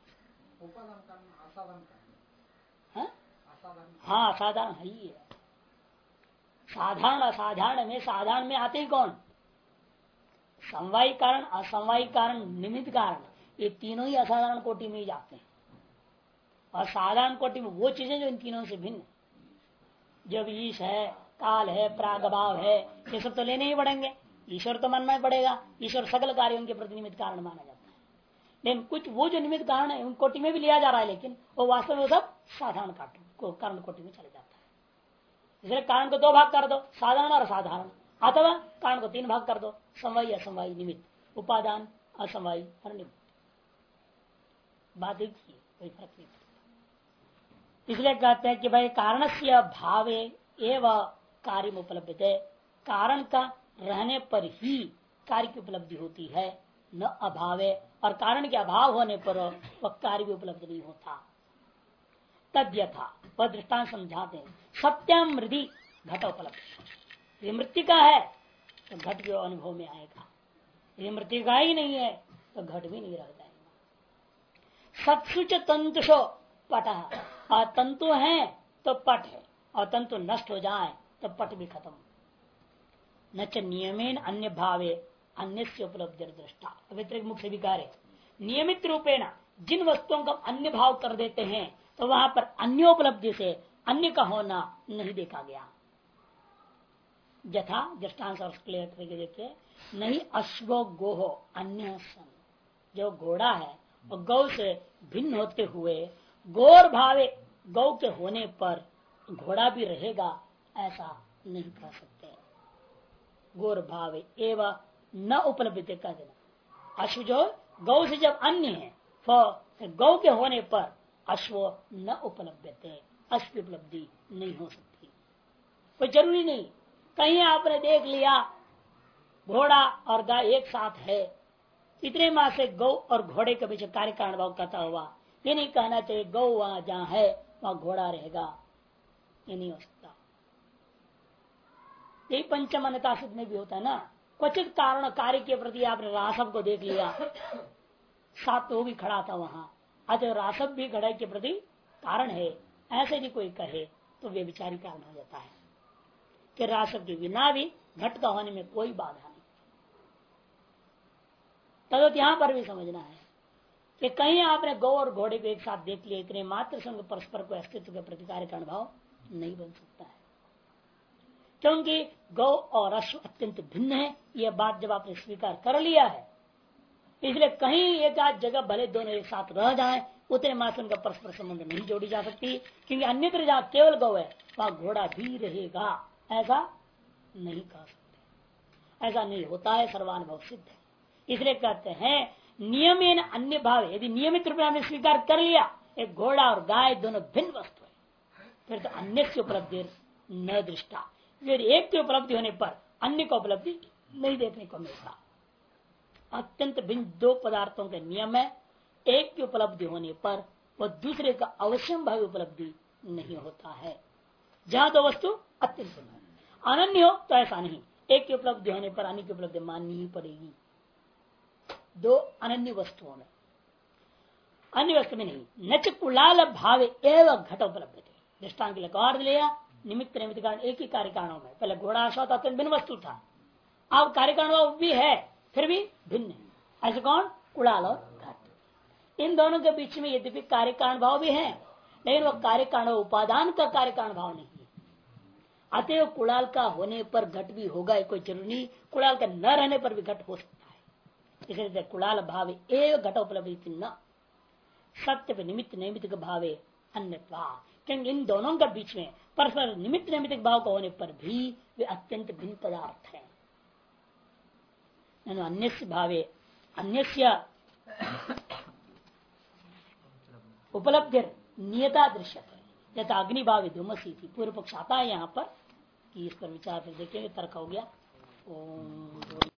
हाँ साधारण है ही है। साधारण असाधारण में, साधारण में आते ही कौन? समवायी कारण, असमवायी कारण, निमित्त कारण, ये तीनों ही असाधारण कोटि में ही जाते हैं। और साधारण कोटि में वो चीजें जो इन तीनों से भिन्न, जब ईश है, काल है, प्रागभाव है, ये सब तो लेने ही पड़ेंगे। ईश्वर तो मानना ही पड़ेगा। ईश्वर सकल कार्यों के प्रति निमित्त कारण माना जाता है। लेकिन कुछ वो जो निमित्त कारण है उन कोटि में भी लिया जा रहा है, लेकिन वो वास्तव में वो सब साधारण कारण कोटि में चले जाता है। इसलिए कारण को दो भाग कर दो, साधारण और असाधारण, अथवा कारण को तीन भाग कर दो, समवायी असमवायी निमित्त, उपादान असमवायी और निमित्त। बात एक ही, कोई फर्क नहीं पड़ता। इसलिए कहते हैं कि भाई कारण से भावे एवं कार्य में उपलब्ध है। कारण का रहने पर ही कार्य की उपलब्धि होती है, न अभावे। और कारण के अभाव होने पर वह कार्य भी उपलब्ध नहीं होता। तद्यथा वह दृष्टांत समझाते हैं। सत्यम मृदि घट उपलब्ध। ये मृतिका है तो घट के अनुभव में आएगा। ये मृतिका ही नहीं है तो घट भी नहीं रह जाएगा। सत्सुच तंतुषो पट, और तंतु है तो पट है, और तंतु नष्ट हो जाए तो पट भी खत्म। न च नियमेन अन्य भावे अन्य से उपलब्धि दृष्टा। व्यतिरिक्त मुख से भी कह रहे, नियमित रूपेण जिन वस्तुओं का अन्य भाव कर देते हैं तो वहां पर अन्योपलब्धि से अन्य का होना नहीं देखा गया। यथा दृष्टांत और क्लियर करके देखिए, नहीं अश्व गोहो अन्य सन। जो घोड़ा है और गौ से भिन्न होते हुए गौर भावे गौ के होने पर घोड़ा भी रहेगा ऐसा नहीं कह सकते। गौर भाव एवं न उपलब्ध कर देना। अश्व जो गौ से जब अन्य है, गौ के होने पर अश्व न उपलब्ध, अश्व उपलब्धि नहीं हो सकती। कोई जरूरी नहीं, कहीं आपने देख लिया घोड़ा और गाय एक साथ है, इतने माह से गौ और घोड़े के पीछे कार्य कारण भाव करता हुआ, ये नहीं कहना चाहिए गौ वहां जहां है वहां घोड़ा रहेगा, ये नहीं हो सकता। यही पंचमन्यता सिद्ध में भी होता है ना। क्वचित कारण कार्य के प्रति आपने रासव को देख लिया, साथ तो भी खड़ा था वहां, अतः रासव भी घड़ाई के प्रति कारण है, ऐसे भी कोई कहे तो वे विचारी कारण हो जाता है कि रासव के बिना भी घट का होने में कोई बाधा नहीं। तब यहां पर भी समझना है कि कहीं आपने गौ और घोड़े को एक साथ देख लिया, इतने मात्र संग परस्पर को अस्तित्व के प्रति कार्य कारण भाव नहीं बन सकता है, क्योंकि गौ और अश्व अत्यंत भिन्न है। यह बात जब आपने स्वीकार कर लिया है, इसलिए कहीं एक आध जगह भले दोनों एक साथ रह जाएं, उतने मात्र उनका परस्पर संबंध नहीं जोड़ी जा सकती, क्योंकि अन्यत्र जहां केवल गौ है वहां घोड़ा भी रहेगा, ऐसा नहीं कह सकते। ऐसा नहीं होता है, सर्वानुभव सिद्ध है। इसलिए कहते हैं नियमेन अन्य भाव, यदि नियमित रूप में स्वीकार कर लिया एक घोड़ा और गाय दोनों भिन्न वस्तु है, फिर तो अन्य की उपलब्धि न दृष्टा, फिर एक की उपलब्धि होने पर अन्य को उपलब्धि नहीं देखने को मिलता। अत्यंत भिन्न दो पदार्थों के नियम है, एक की उपलब्धि होने पर वह दूसरे का अवश्यम भावी उपलब्धि नहीं होता है। जहां दो वस्तु अत्यंत अनन्य हो तो ऐसा नहीं, एक की उपलब्धि होने पर अन्य की उपलब्धि माननी ही पड़ेगी। दो अनन्य वस्तुओं में, अन्य वस्तु में नहीं। नच कुलाल भाव एवं घट उपलब्ध थे, दृष्टांत के लिए कार्य लिया, निमित्त निमित्त कारण एक ही कार्य कारणों में, पहले घोड़ा अश्व था अत्यंत भिन्न वस्तु था, अब कार्य कारण भी है फिर भी भिन्न है। ऐसे कौन? कुलाल और घट। इन दोनों के बीच में यद्यपि कार्य कारण भाव भी है, लेकिन वह कार्य कारण उपादान का कार्य कारण भाव नहीं है। अतएव कुलाल का होने पर घट भी होगा, कोई जरूरी नहीं, कुलाल का न रहने पर भी घट हो सकता है। इसलिए कुलाल भाव एवं घट उपलब्धि न सत्य निमित्त नैमित्तिक भावे अन्यत्वा, क्योंकि इन दोनों के बीच में परस्पर निमित्त नैमित्तिक भाव का होने पर भी वे अत्यंत भिन्न पदार्थ है। अन्यस्य भावे अन्यस्य उपलब्धि नियता दृश्यते, यथा अग्निभावी धूमसी थी। पूर्व पक्ष आता है यहाँ पर कि इस पर विचार कर देखेंगे, तर्क हो गया। ओम